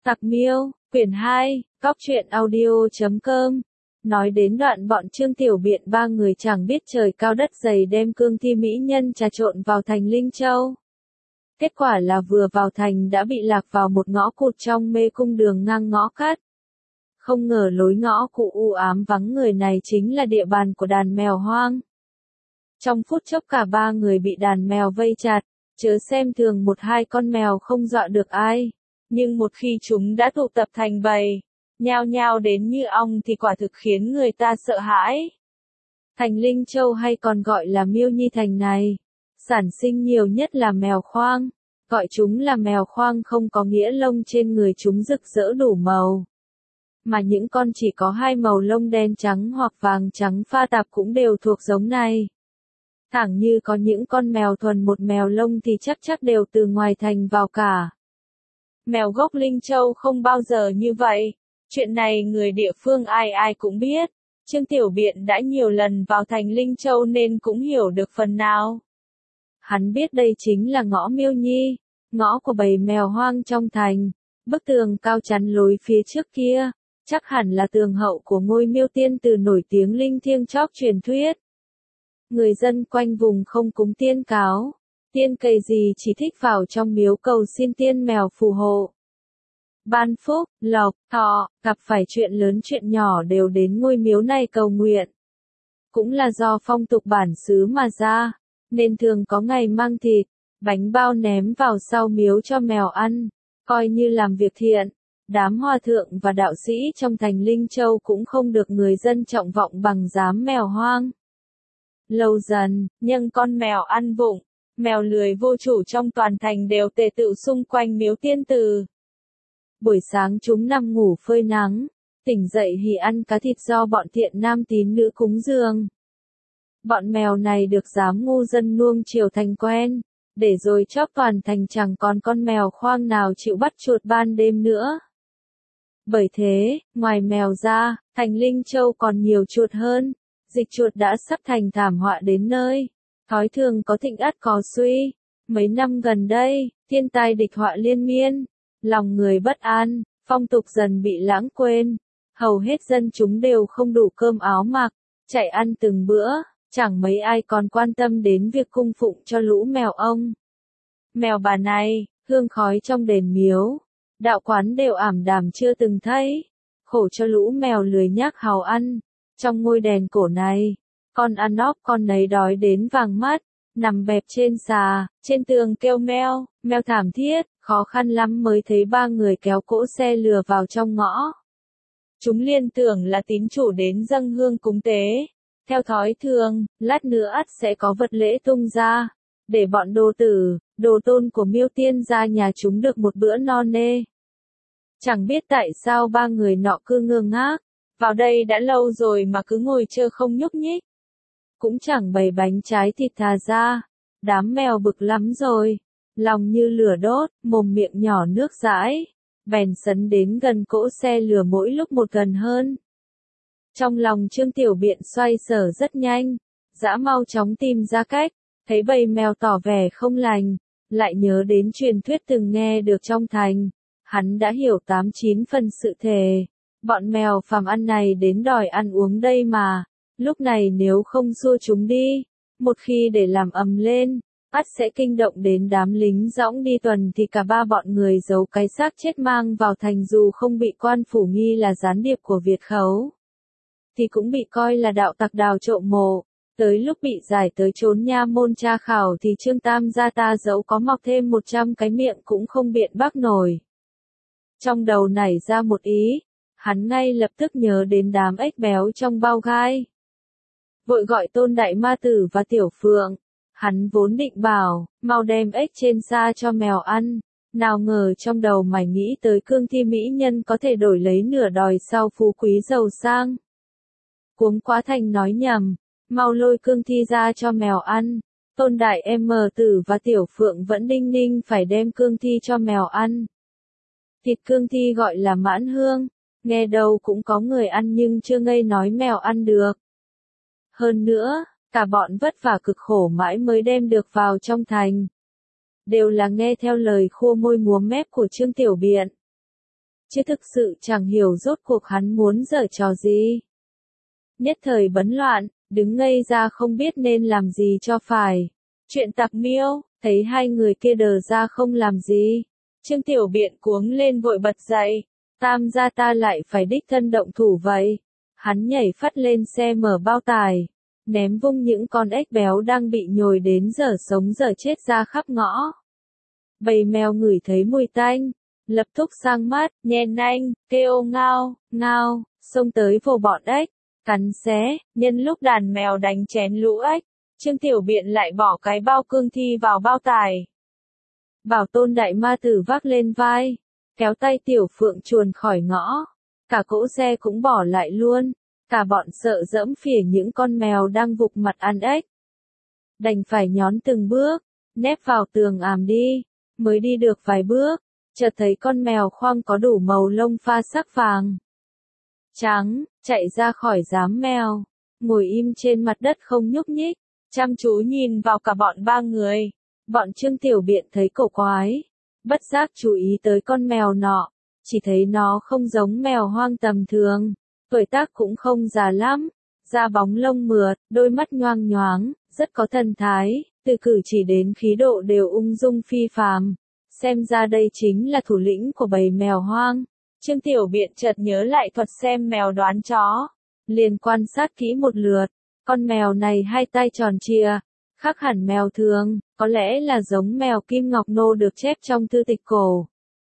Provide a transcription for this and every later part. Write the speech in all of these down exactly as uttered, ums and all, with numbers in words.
Tặc Miêu, quyển hai, cóc truyện audio chấm com. Nói đến đoạn bọn Trương Tiểu Biện ba người chẳng biết trời cao đất dày đem cương thi mỹ nhân trà trộn vào thành Linh Châu. Kết quả là vừa vào thành đã bị lạc vào một ngõ cụt trong mê cung đường ngang ngõ cắt. Không ngờ lối ngõ cụ u ám vắng người này chính là địa bàn của đàn mèo hoang. Trong phút chốc cả ba người bị đàn mèo vây chặt, chớ xem thường một hai con mèo không dọa được ai. Nhưng một khi chúng đã tụ tập thành bầy, nhao nhao đến như ong thì quả thực khiến người ta sợ hãi. Thành Linh Châu hay còn gọi là Miêu Nhi Thành này, sản sinh nhiều nhất là mèo khoang. Gọi chúng là mèo khoang không có nghĩa lông trên người chúng rực rỡ đủ màu, mà những con chỉ có hai màu lông đen trắng hoặc vàng trắng pha tạp cũng đều thuộc giống này. Thẳng như có những con mèo thuần một mèo lông thì chắc chắc đều từ ngoài thành vào cả. Mèo gốc Linh Châu không bao giờ như vậy. Chuyện này người địa phương ai ai cũng biết. Trương Tiểu Biện đã nhiều lần vào thành Linh Châu nên cũng hiểu được phần nào. Hắn biết đây chính là ngõ Miêu Nhi, ngõ của bầy mèo hoang trong thành. Bức tường cao chắn lối phía trước kia, chắc hẳn là tường hậu của ngôi Miêu Tiên từ nổi tiếng linh thiêng chóp truyền thuyết. Người dân quanh vùng không cúng tiên cáo, tiên cầy gì chỉ thích vào trong miếu cầu xin tiên mèo phù hộ. Ban phúc, lộc, thọ, gặp phải chuyện lớn chuyện nhỏ đều đến ngôi miếu này cầu nguyện. Cũng là do phong tục bản xứ mà ra, nên thường có ngày mang thịt, bánh bao ném vào sau miếu cho mèo ăn, coi như làm việc thiện. Đám hòa thượng và đạo sĩ trong thành Linh Châu cũng không được người dân trọng vọng bằng giám mèo hoang. Lâu dần, nhưng con mèo ăn vụng, mèo lười vô chủ trong toàn thành đều tề tựu xung quanh miếu tiên từ. Buổi sáng chúng nằm ngủ phơi nắng, tỉnh dậy thì ăn cá thịt do bọn thiện nam tín nữ cúng dường. Bọn mèo này được giám ngu dân nuông chiều thành quen, để rồi chóp toàn thành chẳng còn con mèo khoang nào chịu bắt chuột ban đêm nữa. Bởi thế, ngoài mèo ra, thành Linh Châu còn nhiều chuột hơn. Dịch chuột đã sắp thành thảm họa đến nơi. Thói thường có thịnh ắt có suy. Mấy năm gần đây, thiên tai địch họa liên miên. Lòng người bất an, phong tục dần bị lãng quên. Hầu hết dân chúng đều không đủ cơm áo mặc, chạy ăn từng bữa. Chẳng mấy ai còn quan tâm đến việc cung phụng cho lũ mèo ông. Mèo bà này, hương khói trong đền miếu, đạo quán đều ảm đạm chưa từng thấy. Khổ cho lũ mèo lười nhác hàu ăn. Trong ngôi đền cổ này, con ăn nóp con nấy đói đến vàng mắt, nằm bẹp trên xà, trên tường kêu meo, meo thảm thiết, khó khăn lắm mới thấy ba người kéo cỗ xe lừa vào trong ngõ. Chúng liên tưởng là tín chủ đến dâng hương cúng tế. Theo thói thường, lát nữa ắt sẽ có vật lễ tung ra, để bọn đồ tử, đồ tôn của Miêu Tiên ra nhà chúng được một bữa no nê. Chẳng biết tại sao ba người nọ cứ ngơ ngác. Vào đây đã lâu rồi mà cứ ngồi chờ không nhúc nhích. Cũng chẳng bày bánh trái thịt thà ra. Đám mèo bực lắm rồi. Lòng như lửa đốt, mồm miệng nhỏ nước dãi. Bèn sấn đến gần cỗ xe lửa mỗi lúc một gần hơn. Trong lòng Trương Tiểu Biện xoay sở rất nhanh. Dã mau chóng tìm ra cách. Thấy bầy mèo tỏ vẻ không lành. Lại nhớ đến truyền thuyết từng nghe được trong thành. Hắn đã hiểu tám chín phần sự thề. Bọn mèo phàm ăn này đến đòi ăn uống đây mà, lúc này nếu không xua chúng đi, một khi để làm ầm lên, ắt sẽ kinh động đến đám lính dõng đi tuần thì cả ba bọn người giấu cái xác chết mang vào thành dù không bị quan phủ nghi là gián điệp của Việt khấu, thì cũng bị coi là đạo tặc đào trộm mộ. Tới lúc bị giải tới trốn nha môn tra khảo thì Trương Tam gia ta dẫu có mọc thêm một trăm cái miệng cũng không biện bác nổi. Trong đầu nảy ra một ý. Hắn ngay lập tức nhớ đến đám ếch béo trong bao gai. Vội gọi Tôn Đại Ma Tử và Tiểu Phượng. Hắn vốn định bảo, mau đem ếch trên xa cho mèo ăn. Nào ngờ trong đầu mày nghĩ tới cương thi mỹ nhân có thể đổi lấy nửa đòi sau phú quý giàu sang. Cuống quá thành nói nhầm, mau lôi cương thi ra cho mèo ăn. Tôn Đại em mờ Tử và Tiểu Phượng vẫn đinh ninh phải đem cương thi cho mèo ăn. Thịt cương thi gọi là mãn hương. Nghe đâu cũng có người ăn nhưng chưa ngây nói mèo ăn được. Hơn nữa, cả bọn vất vả cực khổ mãi mới đem được vào trong thành. Đều là nghe theo lời khua môi múa mép của Trương Tiểu Biện. chứ thực sự chẳng hiểu rốt cuộc hắn muốn giở trò gì. Nhất thời bấn loạn, đứng ngây ra không biết nên làm gì cho phải. Chuyện Tặc Miêu, thấy hai người kia đờ ra không làm gì. Trương Tiểu Biện cuống lên vội bật dậy. Tam gia ta lại phải đích thân động thủ vậy. Hắn nhảy phắt lên xe mở bao tải, ném vung những con ếch béo đang bị nhồi đến dở sống dở chết ra khắp ngõ. Bầy mèo ngửi thấy mùi tanh, lập tức sang mắt, nhen nanh, kêu ngao, ngao, xông tới vồ bọn ếch, cắn xé. Nhân lúc đàn mèo đánh chén lũ ếch, Trương Tiểu Biện lại bỏ cái bao cương thi vào bao tải. Bảo Tôn Đại Ma Tử vác lên vai, kéo tay Tiểu Phượng chuồn khỏi ngõ. Cả cỗ xe cũng bỏ lại luôn, cả bọn sợ dẫm phỉa những con mèo đang vục mặt ăn ếch. Đành phải nhón từng bước, nép vào tường àm đi, mới đi được vài bước, chợt thấy con mèo khoang có đủ màu lông pha sắc vàng, trắng, chạy ra khỏi giám mèo, ngồi im trên mặt đất không nhúc nhích, chăm chú nhìn vào cả bọn ba người. Bọn Trương Tiểu Biện thấy cổ quái, bất giác chú ý tới con mèo nọ. Chỉ thấy nó không giống mèo hoang tầm thường, tuổi tác cũng không già lắm, da bóng lông mượt, đôi mắt nhoang nhoáng, rất có thần thái, từ cử chỉ đến khí độ đều ung dung phi phàm. Xem ra đây chính là thủ lĩnh của bầy mèo hoang. Trương Tiểu Biện chợt nhớ lại thuật xem mèo đoán chó, liền quan sát kỹ một lượt, con mèo này hai tay tròn trịa, khác hẳn mèo thường, có lẽ là giống mèo Kim Ngọc Nô được chép trong thư tịch cổ.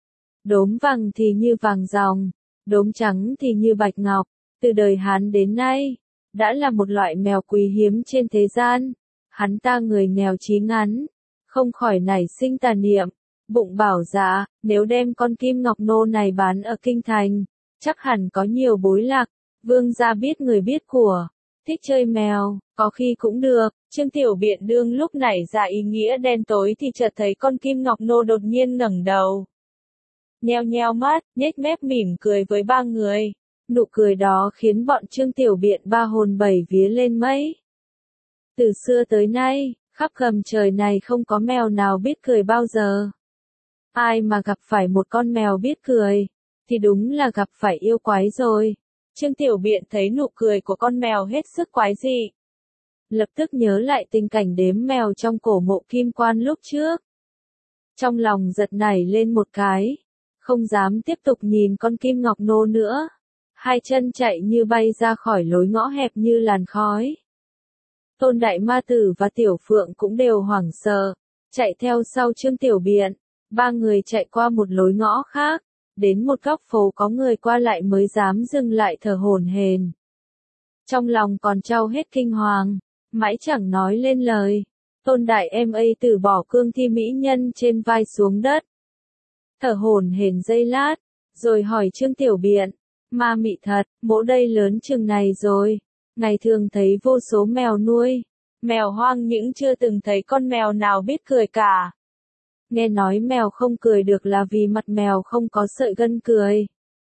Đốm vàng thì như vàng ròng, đốm trắng thì như bạch ngọc, từ đời Hán đến nay, đã là một loại mèo quý hiếm trên thế gian. Hắn ta người nghèo chí ngắn, không khỏi nảy sinh tà niệm, bụng bảo dạ, nếu đem con Kim Ngọc Nô này bán ở kinh thành, chắc hẳn có nhiều bối lạc, vương gia biết người biết của, thích chơi mèo, có khi cũng được. Trương Tiểu Biện đương lúc nảy ra ý nghĩa đen tối thì chợt thấy con Kim Ngọc Nô đột nhiên ngẩng đầu. Nheo nheo mắt, nhếch mép mỉm cười với ba người. Nụ cười đó khiến bọn Trương Tiểu Biện ba hồn bảy vía lên mây. Từ xưa tới nay, khắp gầm trời này không có mèo nào biết cười bao giờ. Ai mà gặp phải một con mèo biết cười, thì đúng là gặp phải yêu quái rồi. Trương Tiểu Biện thấy nụ cười của con mèo hết sức quái dị. Lập tức nhớ lại tình cảnh đếm mèo trong cổ mộ Kim Quan lúc trước. Trong lòng giật nảy lên một cái, không dám tiếp tục nhìn con Kim Ngọc Nô nữa. Hai chân chạy như bay ra khỏi lối ngõ hẹp như làn khói. Tôn Đại Ma Tử và Tiểu Phượng cũng đều hoảng sợ, chạy theo sau Trương Tiểu Biện. Ba người chạy qua một lối ngõ khác, đến một góc phố có người qua lại mới dám dừng lại thở hổn hển. Trong lòng còn trao hết kinh hoàng, mãi chẳng nói lên lời. Tôn Đại em ấy từ bỏ cương thi mỹ nhân trên vai xuống đất. Thở hổn hển giây lát, rồi hỏi Trương Tiểu Biện, ma mị thật, mỗ đây lớn chừng này rồi, ngày thường thấy vô số mèo nuôi, mèo hoang những chưa từng thấy con mèo nào biết cười cả. Nghe nói mèo không cười được là vì mặt mèo không có sợi gân cười.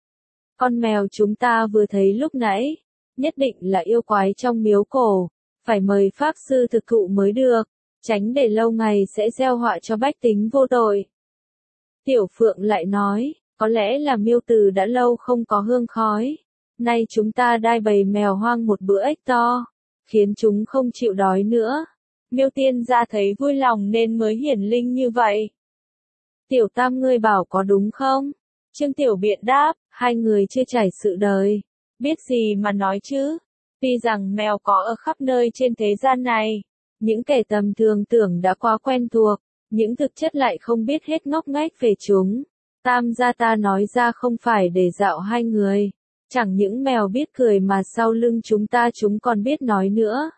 Con mèo chúng ta vừa thấy lúc nãy, nhất định là yêu quái trong miếu cổ, phải mời pháp sư thực thụ mới được, tránh để lâu ngày sẽ gieo họa cho bách tính vô tội. Tiểu Phượng lại nói, có lẽ là miêu tử đã lâu không có hương khói, nay chúng ta đai bầy mèo hoang một bữa ếch to, khiến chúng không chịu đói nữa. Miêu tiên gia thấy vui lòng nên mới hiển linh như vậy. Tiểu Tam ngươi bảo có đúng không? Trương Tiểu Biện đáp, hai người chưa trải sự đời, biết gì mà nói chứ. Tuy rằng mèo có ở khắp nơi trên thế gian này, những kẻ tầm thường tưởng đã quá quen thuộc, những thực chất lại không biết hết ngóc ngách về chúng. Tam gia ta nói ra không phải để dạo hai người, chẳng những mèo biết cười mà sau lưng chúng ta chúng còn biết nói nữa.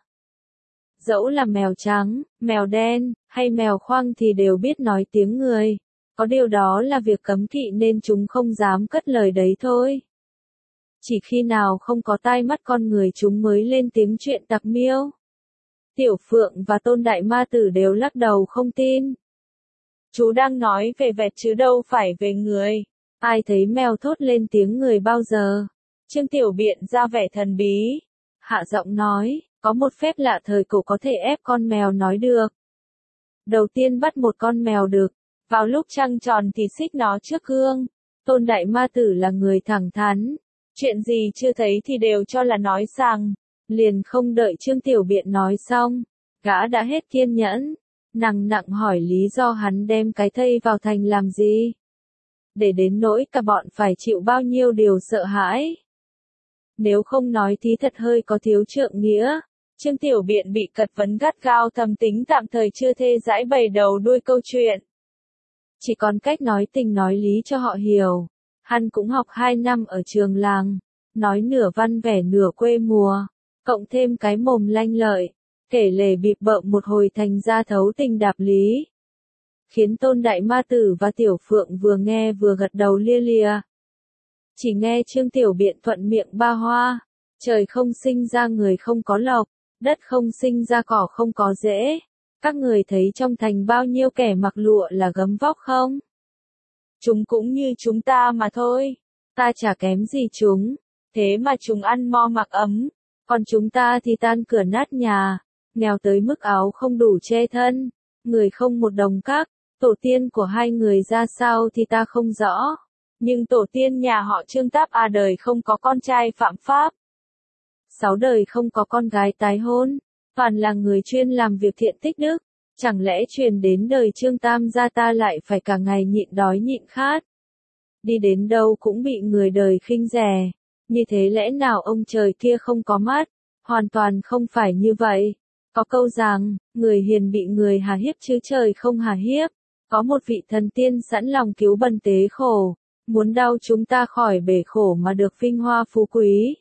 Dẫu là mèo trắng, mèo đen, hay mèo khoang thì đều biết nói tiếng người. Có điều đó là việc cấm kỵ nên chúng không dám cất lời đấy thôi. Chỉ khi nào không có tai mắt con người chúng mới lên tiếng chuyện tặc miêu. Tiểu Phượng và Tôn Đại Ma Tử đều lắc đầu không tin. Chú đang nói về vẹt chứ đâu phải về người. Ai thấy mèo thốt lên tiếng người bao giờ? Trương Tiểu Biện ra vẻ thần bí. Hạ giọng nói, có một phép lạ thời cổ có thể ép con mèo nói được. Đầu tiên bắt một con mèo đực, vào lúc trăng tròn thì xích nó trước gương, Tôn Đại Ma Tử là người thẳng thắn, chuyện gì chưa thấy thì đều cho là nói rằng, liền không đợi Trương Tiểu Biện nói xong, gã đã hết kiên nhẫn, nặng nặng hỏi lý do hắn đem cái thây vào thành làm gì. Để đến nỗi cả bọn phải chịu bao nhiêu điều sợ hãi. Nếu không nói thì thật hơi có thiếu trượng nghĩa. Trương Tiểu Biện bị cật vấn gắt gao, thầm tính tạm thời chưa thê giải bày đầu đuôi câu chuyện. Chỉ còn cách nói tình nói lý cho họ hiểu. Hắn cũng học hai năm ở trường làng, nói nửa văn vẻ nửa quê mùa, cộng thêm cái mồm lanh lợi, kể lể bịp bợm một hồi thành ra thấu tình đạp lý. Khiến Tôn Đại Ma Tử và Tiểu Phượng vừa nghe vừa gật đầu lia lịa. Chỉ nghe Trương Tiểu Biện thuận miệng ba hoa, trời không sinh ra người không có lộc, đất không sinh ra cỏ không có rễ. Các người thấy trong thành bao nhiêu kẻ mặc lụa là gấm vóc không? Chúng cũng như chúng ta mà thôi, ta chả kém gì chúng, thế mà chúng ăn mo mặc ấm, còn chúng ta thì tan cửa nát nhà, nghèo tới mức áo không đủ che thân, người không một đồng các. Tổ tiên của hai người ra sao thì ta không rõ, nhưng tổ tiên nhà họ Trương Táp à đời không có con trai phạm pháp, sáu đời không có con gái tái hôn, toàn là người chuyên làm việc thiện tích đức, chẳng lẽ truyền đến đời Trương Tam gia ta lại phải cả ngày nhịn đói nhịn khát, đi đến đâu cũng bị người đời khinh rẻ, như thế lẽ nào ông trời kia không có mắt, hoàn toàn không phải như vậy. Có câu rằng, người hiền bị người hà hiếp chứ trời không hà hiếp. Có một vị thần tiên sẵn lòng cứu bần tế khổ, muốn đau chúng ta khỏi bể khổ mà được vinh hoa phú quý.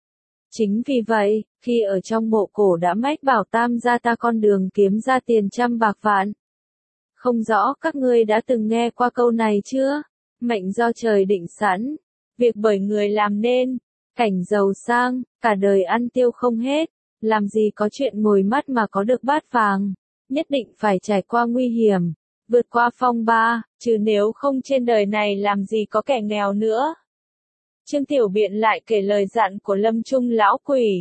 Chính vì vậy, khi ở trong mộ cổ đã mách bảo Tam gia ta con đường kiếm ra tiền trăm bạc vạn. Không rõ các ngươi đã từng nghe qua câu này chưa? Mệnh do trời định sẵn, việc bởi người làm nên, cảnh giàu sang, cả đời ăn tiêu không hết, làm gì có chuyện ngồi mắt mà có được bát vàng, nhất định phải trải qua nguy hiểm. Vượt qua phong ba, chứ nếu không trên đời này làm gì có kẻ nghèo nữa. Trương Tiểu Biện lại kể lời dặn của Lâm Trung lão quỷ.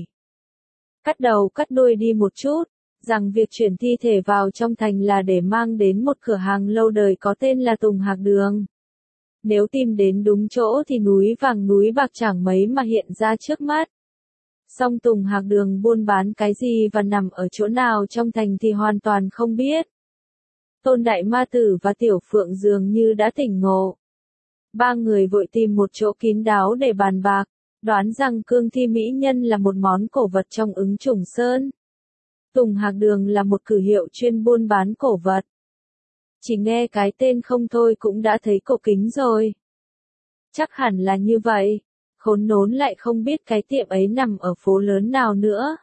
Cắt đầu cắt đuôi đi một chút, rằng việc chuyển thi thể vào trong thành là để mang đến một cửa hàng lâu đời có tên là Tùng Hạc Đường. Nếu tìm đến đúng chỗ thì núi vàng núi bạc chẳng mấy mà hiện ra trước mắt. Song Tùng Hạc Đường buôn bán cái gì và nằm ở chỗ nào trong thành thì hoàn toàn không biết. Tôn Đại Ma Tử và Tiểu Phượng dường như đã tỉnh ngộ. Ba người vội tìm một chỗ kín đáo để bàn bạc, đoán rằng cương thi mỹ nhân là một món cổ vật trong ứng chủng sơn. Tùng Hạc Đường là một cử hiệu chuyên buôn bán cổ vật. Chỉ nghe cái tên không thôi cũng đã thấy cổ kính rồi. Chắc hẳn là như vậy, khốn nốn lại không biết cái tiệm ấy nằm ở phố lớn nào nữa.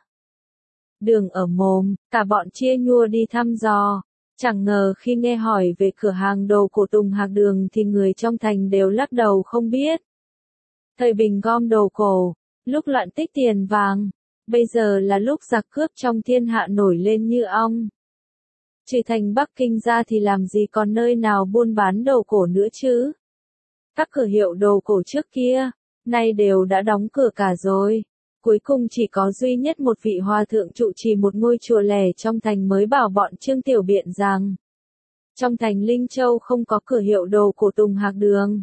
Đường ở mồm, cả bọn chia nhua đi thăm dò. Chẳng ngờ khi nghe hỏi về cửa hàng đồ của Tùng Hạc Đường thì người trong thành đều lắc đầu không biết. Thời bình gom đồ cổ, lúc loạn tích tiền vàng, bây giờ là lúc giặc cướp trong thiên hạ nổi lên như ong. Trừ thành Bắc Kinh ra thì làm gì còn nơi nào buôn bán đồ cổ nữa chứ? Các cửa hiệu đồ cổ trước kia, nay đều đã đóng cửa cả rồi. Cuối cùng chỉ có duy nhất một vị hòa thượng trụ trì một ngôi chùa lẻ trong thành mới bảo bọn Trương Tiểu Biện rằng trong thành Linh Châu không có cửa hiệu đồ của Tùng Hạc Đường.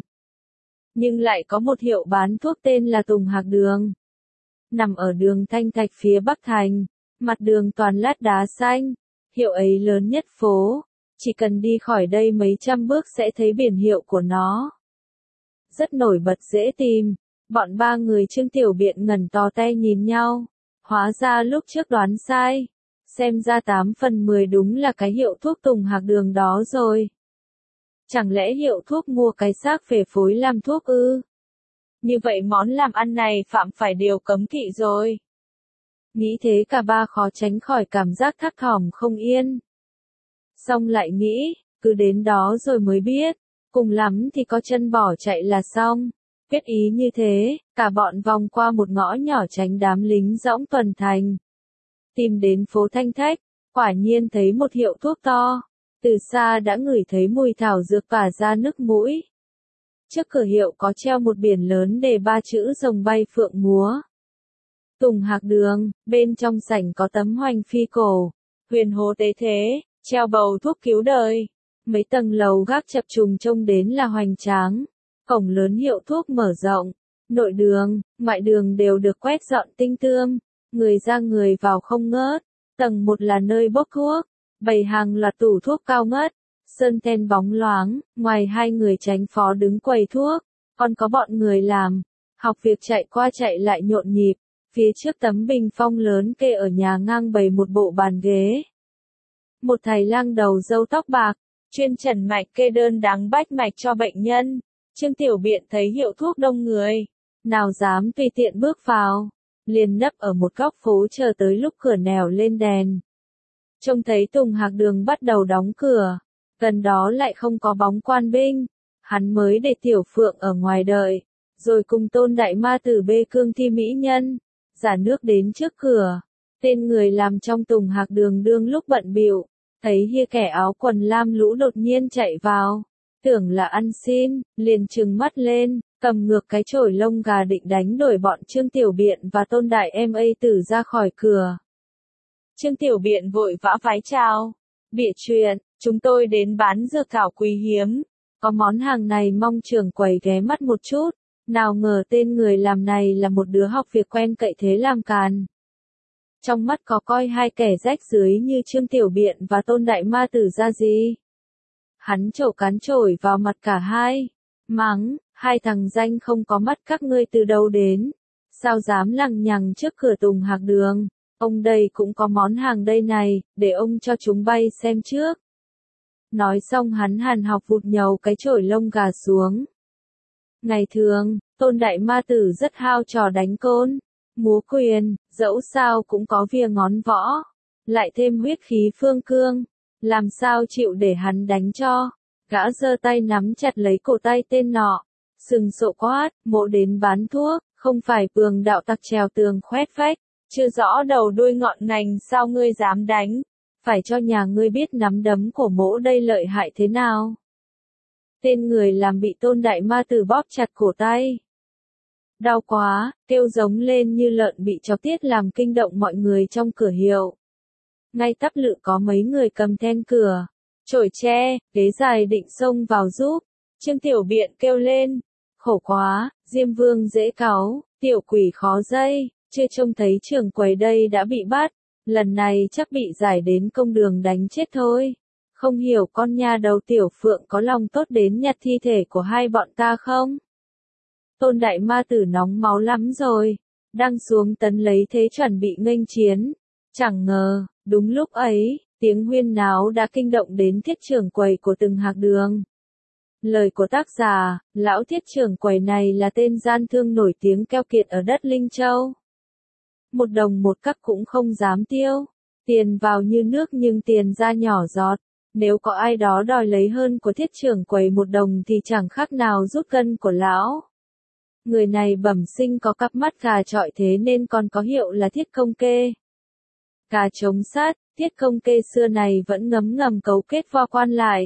Nhưng lại có một hiệu bán thuốc tên là Tùng Hạc Đường. Nằm ở đường Thanh Thạch phía Bắc thành, mặt đường toàn lát đá xanh, hiệu ấy lớn nhất phố, chỉ cần đi khỏi đây mấy trăm bước sẽ thấy biển hiệu của nó. Rất nổi bật dễ tìm. Bọn ba người Trương Tiểu Biện ngẩn to tay nhìn nhau, hóa ra lúc trước đoán sai, xem ra tám phần mười đúng là cái hiệu thuốc Tùng Hạc Đường đó rồi. Chẳng lẽ hiệu thuốc mua cái xác về phối làm thuốc ư? Như vậy món làm ăn này phạm phải điều cấm kỵ rồi. Nghĩ thế cả ba khó tránh khỏi cảm giác thấp thỏm không yên. Xong lại nghĩ, cứ đến đó rồi mới biết, cùng lắm thì có chân bỏ chạy là xong. Kết ý như thế, cả bọn vòng qua một ngõ nhỏ tránh đám lính dõng tuần thành. Tìm đến phố Thanh Thách, quả nhiên thấy một hiệu thuốc to. Từ xa đã ngửi thấy mùi thảo dược tỏa ra nước mũi. Trước cửa hiệu có treo một biển lớn đề ba chữ rồng bay phượng múa. Tùng Hạc Đường, bên trong sảnh có tấm hoành phi cổ, huyền hồ tế thế, treo bầu thuốc cứu đời. Mấy tầng lầu gác chập trùng trông đến là hoành tráng. Cổng lớn hiệu thuốc mở rộng, nội đường, ngoại đường đều được quét dọn tinh tươm, người ra người vào không ngớt. Tầng một là nơi bốc thuốc, bày hàng loạt tủ thuốc cao ngất, sơn ten bóng loáng, ngoài hai người tránh phó đứng quầy thuốc, còn có bọn người làm, học việc chạy qua chạy lại nhộn nhịp, phía trước tấm bình phong lớn kê ở nhà ngang bày một bộ bàn ghế. Một thầy lang đầu râu tóc bạc, chuyên trần mạch kê đơn đắng bách mạch cho bệnh nhân. Trương Tiểu Biện thấy hiệu thuốc đông người, nào dám tùy tiện bước vào, liền nấp ở một góc phố chờ tới lúc cửa nẻo lên đèn. Trông thấy Tùng Hạc Đường bắt đầu đóng cửa, gần đó lại không có bóng quan binh, hắn mới để Tiểu Phượng ở ngoài đợi, rồi cùng Tôn Đại Ma Tử bê cương thi mỹ nhân, giả nước đến trước cửa. Tên người làm trong Tùng Hạc Đường đương lúc bận bịu, thấy hia kẻ áo quần lam lũ đột nhiên chạy vào, tưởng là ăn xin, liền trừng mắt lên, cầm ngược cái chổi lông gà định đánh đuổi bọn Trương Tiểu Biện và Tôn Đại Em A Tử ra khỏi cửa. Trương Tiểu Biện vội vã vái chào, bịa chuyện, chúng tôi đến bán dược thảo quý hiếm, có món hàng này mong trưởng quầy ghé mắt một chút, nào ngờ tên người làm này là một đứa học việc quen cậy thế làm càn. Trong mắt có coi hai kẻ rách dưới như Trương Tiểu Biện và Tôn Đại Ma Tử ra gì. Hắn trổ cán chổi vào mặt cả hai, mắng, hai thằng danh không có mắt các ngươi từ đâu đến, sao dám lằng nhằng trước cửa Tùng Hạc Đường, ông đây cũng có món hàng đây này, để ông cho chúng bay xem trước. Nói xong hắn hàn học vụt nhầu cái chổi lông gà xuống. Ngày thường, Tôn Đại Ma Tử rất hao trò đánh côn, múa quyền, dẫu sao cũng có vía ngón võ, lại thêm huyết khí phương cương, làm sao chịu để hắn đánh cho. Gã giơ tay nắm chặt lấy cổ tay tên nọ, sừng sộ quát, mộ đến bán thuốc, không phải Bường đạo tặc trèo tường khoét vách, chưa rõ đầu đuôi ngọn ngành sao ngươi dám đánh, phải cho nhà ngươi biết nắm đấm của mỗ đây lợi hại thế nào. Tên người làm bị Tôn Đại Ma Tử bóp chặt cổ tay. Đau quá, kêu giống lên như lợn bị chó tiết làm kinh động mọi người trong cửa hiệu. Ngay tắp lự có mấy người cầm then cửa, chổi tre, ghế dài định xông vào giúp. Trương Tiểu Biện kêu lên, khổ quá, Diêm Vương dễ cáu, tiểu quỷ khó dây, chưa trông thấy trưởng quầy đây đã bị bắt, lần này chắc bị giải đến công đường đánh chết thôi. Không hiểu con nha đầu Tiểu Phượng có lòng tốt đến nhặt thi thể của hai bọn ta không? Tôn Đại Ma Tử nóng máu lắm rồi, đang xuống tấn lấy thế chuẩn bị nghênh chiến. Chẳng ngờ, đúng lúc ấy, tiếng huyên náo đã kinh động đến thiết trưởng quầy của từng hạc đường. Lời của tác giả, lão thiết trưởng quầy này là tên gian thương nổi tiếng keo kiệt ở đất Linh Châu. Một đồng một cắc cũng không dám tiêu, tiền vào như nước nhưng tiền ra nhỏ giọt. Nếu có ai đó đòi lấy hơn của thiết trưởng quầy một đồng thì chẳng khác nào rút cân của lão. Người này bẩm sinh có cặp mắt gà trọi thế nên còn có hiệu là Thiết Công Kê. Gà chống sát, Thiết Công Kê xưa này vẫn ngấm ngầm cấu kết vo quan lại.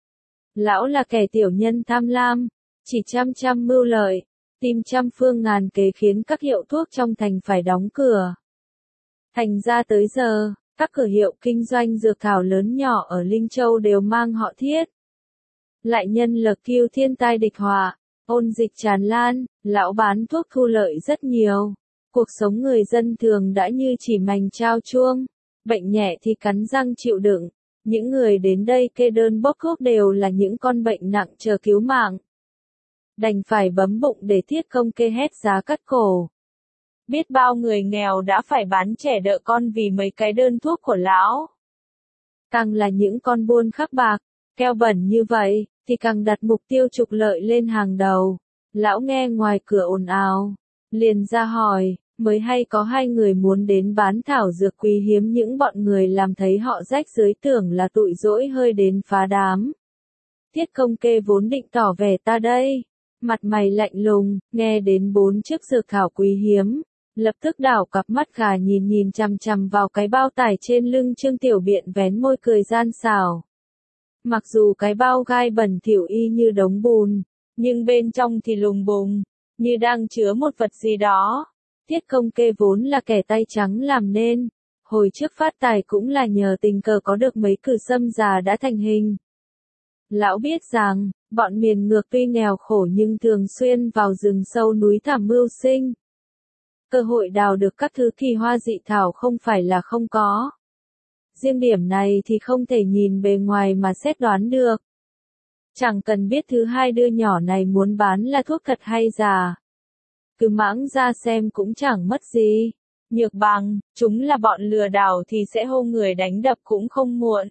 Lão là kẻ tiểu nhân tham lam, chỉ chăm chăm mưu lợi, tìm trăm phương ngàn kế khiến các hiệu thuốc trong thành phải đóng cửa. Thành ra tới giờ, các cửa hiệu kinh doanh dược thảo lớn nhỏ ở Linh Châu đều mang họ Thiết. Lại nhân lực kiêu thiên tai địch họa, ôn dịch tràn lan, lão bán thuốc thu lợi rất nhiều. Cuộc sống người dân thường đã như chỉ mành trao chuông, bệnh nhẹ thì cắn răng chịu đựng. Những người đến đây kê đơn bốc thuốc đều là những con bệnh nặng chờ cứu mạng. Đành phải bấm bụng để Thiết Công Kê hét giá cắt cổ. Biết bao người nghèo đã phải bán trẻ đỡ con vì mấy cái đơn thuốc của lão. Càng là những con buôn khắc bạc, keo bẩn như vậy, thì càng đặt mục tiêu trục lợi lên hàng đầu. Lão nghe ngoài cửa ồn ào, liền ra hỏi, mới hay có hai người muốn đến bán thảo dược quý hiếm, những bọn người làm thấy họ rách dưới tưởng là tụi dỗi hơi đến phá đám. Thiết Công Kê vốn định tỏ vẻ ta đây, mặt mày lạnh lùng, nghe đến bốn chiếc dược thảo quý hiếm, lập tức đảo cặp mắt gà nhìn nhìn chằm chằm vào cái bao tải trên lưng Trương Tiểu Biện, vén môi cười gian xảo. Mặc dù cái bao gai bẩn thỉu y như đống bùn, nhưng bên trong thì lùng bùng, như đang chứa một vật gì đó. Thiết Công Kê vốn là kẻ tay trắng làm nên, hồi trước phát tài cũng là nhờ tình cờ có được mấy cử sâm già đã thành hình. Lão biết rằng, bọn miền ngược tuy nghèo khổ nhưng thường xuyên vào rừng sâu núi thẳm mưu sinh. Cơ hội đào được các thứ kỳ hoa dị thảo không phải là không có. Riêng điểm này thì không thể nhìn bề ngoài mà xét đoán được. Chẳng cần biết thứ hai đứa nhỏ này muốn bán là thuốc thật hay giả. Cứ mãng ra xem cũng chẳng mất gì. Nhược bằng, chúng là bọn lừa đảo thì sẽ hô người đánh đập cũng không muộn.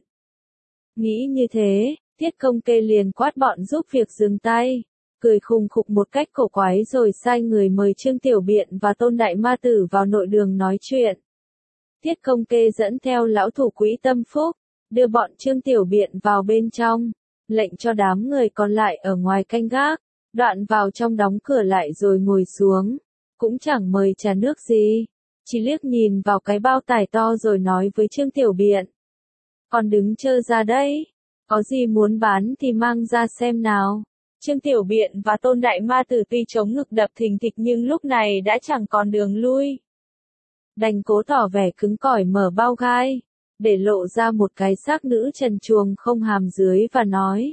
Nghĩ như thế, Tiết Công Kê liền quát bọn giúp việc dừng tay, cười khùng khục một cách cổ quái rồi sai người mời Trương Tiểu Biện và Tôn Đại Ma Tử vào nội đường nói chuyện. Tiết Công Kê dẫn theo lão thủ quỹ Tâm Phúc, đưa bọn Trương Tiểu Biện vào bên trong, lệnh cho đám người còn lại ở ngoài canh gác, đoạn vào trong đóng cửa lại rồi ngồi xuống, cũng chẳng mời trà nước gì, chỉ liếc nhìn vào cái bao tải to rồi nói với Trương Tiểu Biện. Còn đứng chơ ra đấy, có gì muốn bán thì mang ra xem nào. Trương Tiểu Biện và Tôn Đại Ma Tử tuy chống ngực đập thình thịch nhưng lúc này đã chẳng còn đường lui. Đành cố tỏ vẻ cứng cỏi mở bao gai, để lộ ra một cái xác nữ trần truồng không hàm dưới và nói.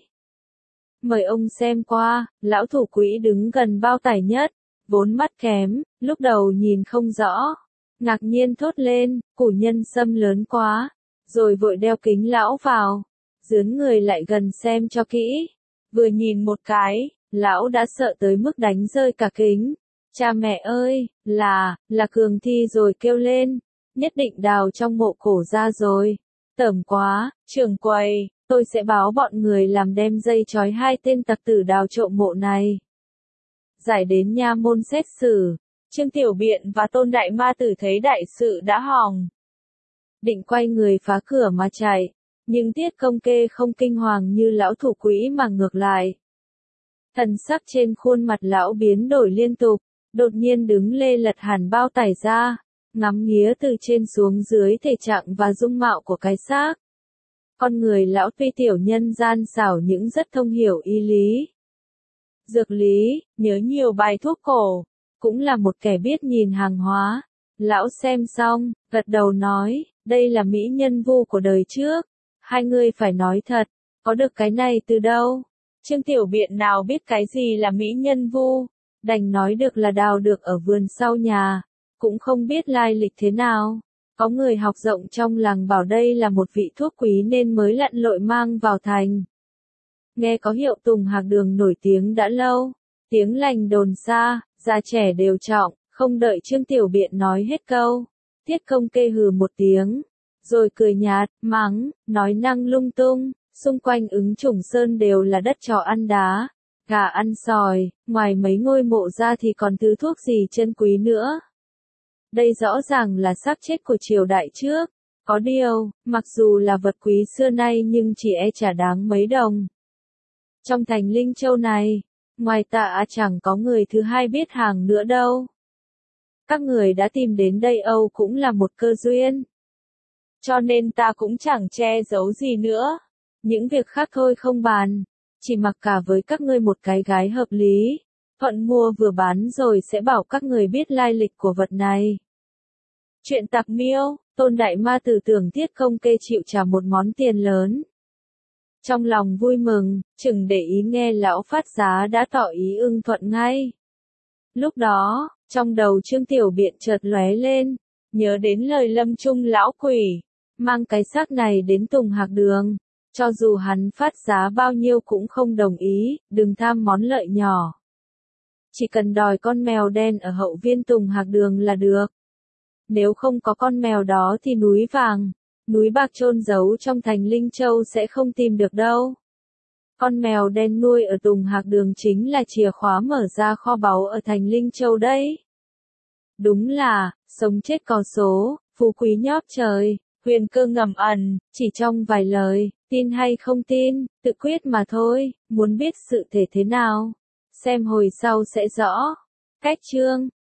Mời ông xem qua, lão thủ quỹ đứng gần bao tải nhất, vốn mắt kém, lúc đầu nhìn không rõ. Ngạc nhiên thốt lên, củ nhân sâm lớn quá, rồi vội đeo kính lão vào, dướn người lại gần xem cho kỹ. Vừa nhìn một cái, lão đã sợ tới mức đánh rơi cả kính. Cha mẹ ơi, là, là Cường Thi rồi kêu lên, nhất định đào trong mộ cổ ra rồi. Tởm quá, trưởng quầy, tôi sẽ báo bọn người làm đem dây trói hai tên tặc tử đào trộm mộ này. Giải đến nha môn xét xử, Trương Tiểu Biện và Tôn Đại Ma Tử thấy đại sự đã hỏng. Định quay người phá cửa mà chạy, nhưng Tiết Công Kê không kinh hoàng như lão thủ quỹ mà ngược lại. Thần sắc trên khuôn mặt lão biến đổi liên tục, đột nhiên đứng lê lật hẳn bao tải ra, ngắm nghía từ trên xuống dưới thể trạng và dung mạo của cái xác. Con người lão tuy tiểu nhân gian xảo nhưng rất thông hiểu y lý. Dược lý, nhớ nhiều bài thuốc cổ, cũng là một kẻ biết nhìn hàng hóa. Lão xem xong, gật đầu nói, đây là mỹ nhân vu của đời trước. Hai người phải nói thật, có được cái này từ đâu? Trương Tiểu Biện nào biết cái gì là mỹ nhân vu, đành nói được là đào được ở vườn sau nhà, cũng không biết lai lịch thế nào. Có người học rộng trong làng bảo đây là một vị thuốc quý nên mới lặn lội mang vào thành. Nghe có hiệu Tùng Hạc Đường nổi tiếng đã lâu, tiếng lành đồn xa, già trẻ đều trọng, không đợi Trương Tiểu Biện nói hết câu. Tiết Công Kê hừ một tiếng, rồi cười nhạt, mắng, nói năng lung tung, xung quanh Ứng Trùng Sơn đều là đất chó ăn đá, gà ăn sòi, ngoài mấy ngôi mộ ra thì còn thứ thuốc gì chân quý nữa. Đây rõ ràng là xác chết của triều đại trước, có điều, mặc dù là vật quý xưa nay nhưng chỉ e chả đáng mấy đồng. Trong thành Linh Châu này, ngoài ta chẳng có người thứ hai biết hàng nữa đâu. Các người đã tìm đến đây Âu cũng là một cơ duyên. Cho nên ta cũng chẳng che giấu gì nữa. Những việc khác thôi không bàn. Chỉ mặc cả với các ngươi một cái gái hợp lý. Thuận mua vừa bán rồi sẽ bảo các người biết lai lịch của vật này. Chuyện tặc miêu, Tôn Đại Ma Tử tưởng Tiết Công Kê chịu trả một món tiền lớn. Trong lòng vui mừng, chừng để ý nghe lão phát giá đã tỏ ý ưng thuận ngay. Lúc đó, trong đầu Trương Tiểu Biện chợt lóe lên, nhớ đến lời lâm trung lão quỷ, mang cái xác này đến Tùng Hạc Đường, cho dù hắn phát giá bao nhiêu cũng không đồng ý, đừng tham món lợi nhỏ. Chỉ cần đòi con mèo đen ở hậu viên Tùng Hạc Đường là được. Nếu không có con mèo đó thì núi vàng, núi bạc chôn giấu trong thành Linh Châu sẽ không tìm được đâu. Con mèo đen nuôi ở Tùng Hạc Đường chính là chìa khóa mở ra kho báu ở thành Linh Châu đấy. Đúng là, sống chết có số, phú quý nhót trời, huyền cơ ngầm ẩn, chỉ trong vài lời, tin hay không tin, tự quyết mà thôi, muốn biết sự thể thế nào, xem hồi sau sẽ rõ. Cách chương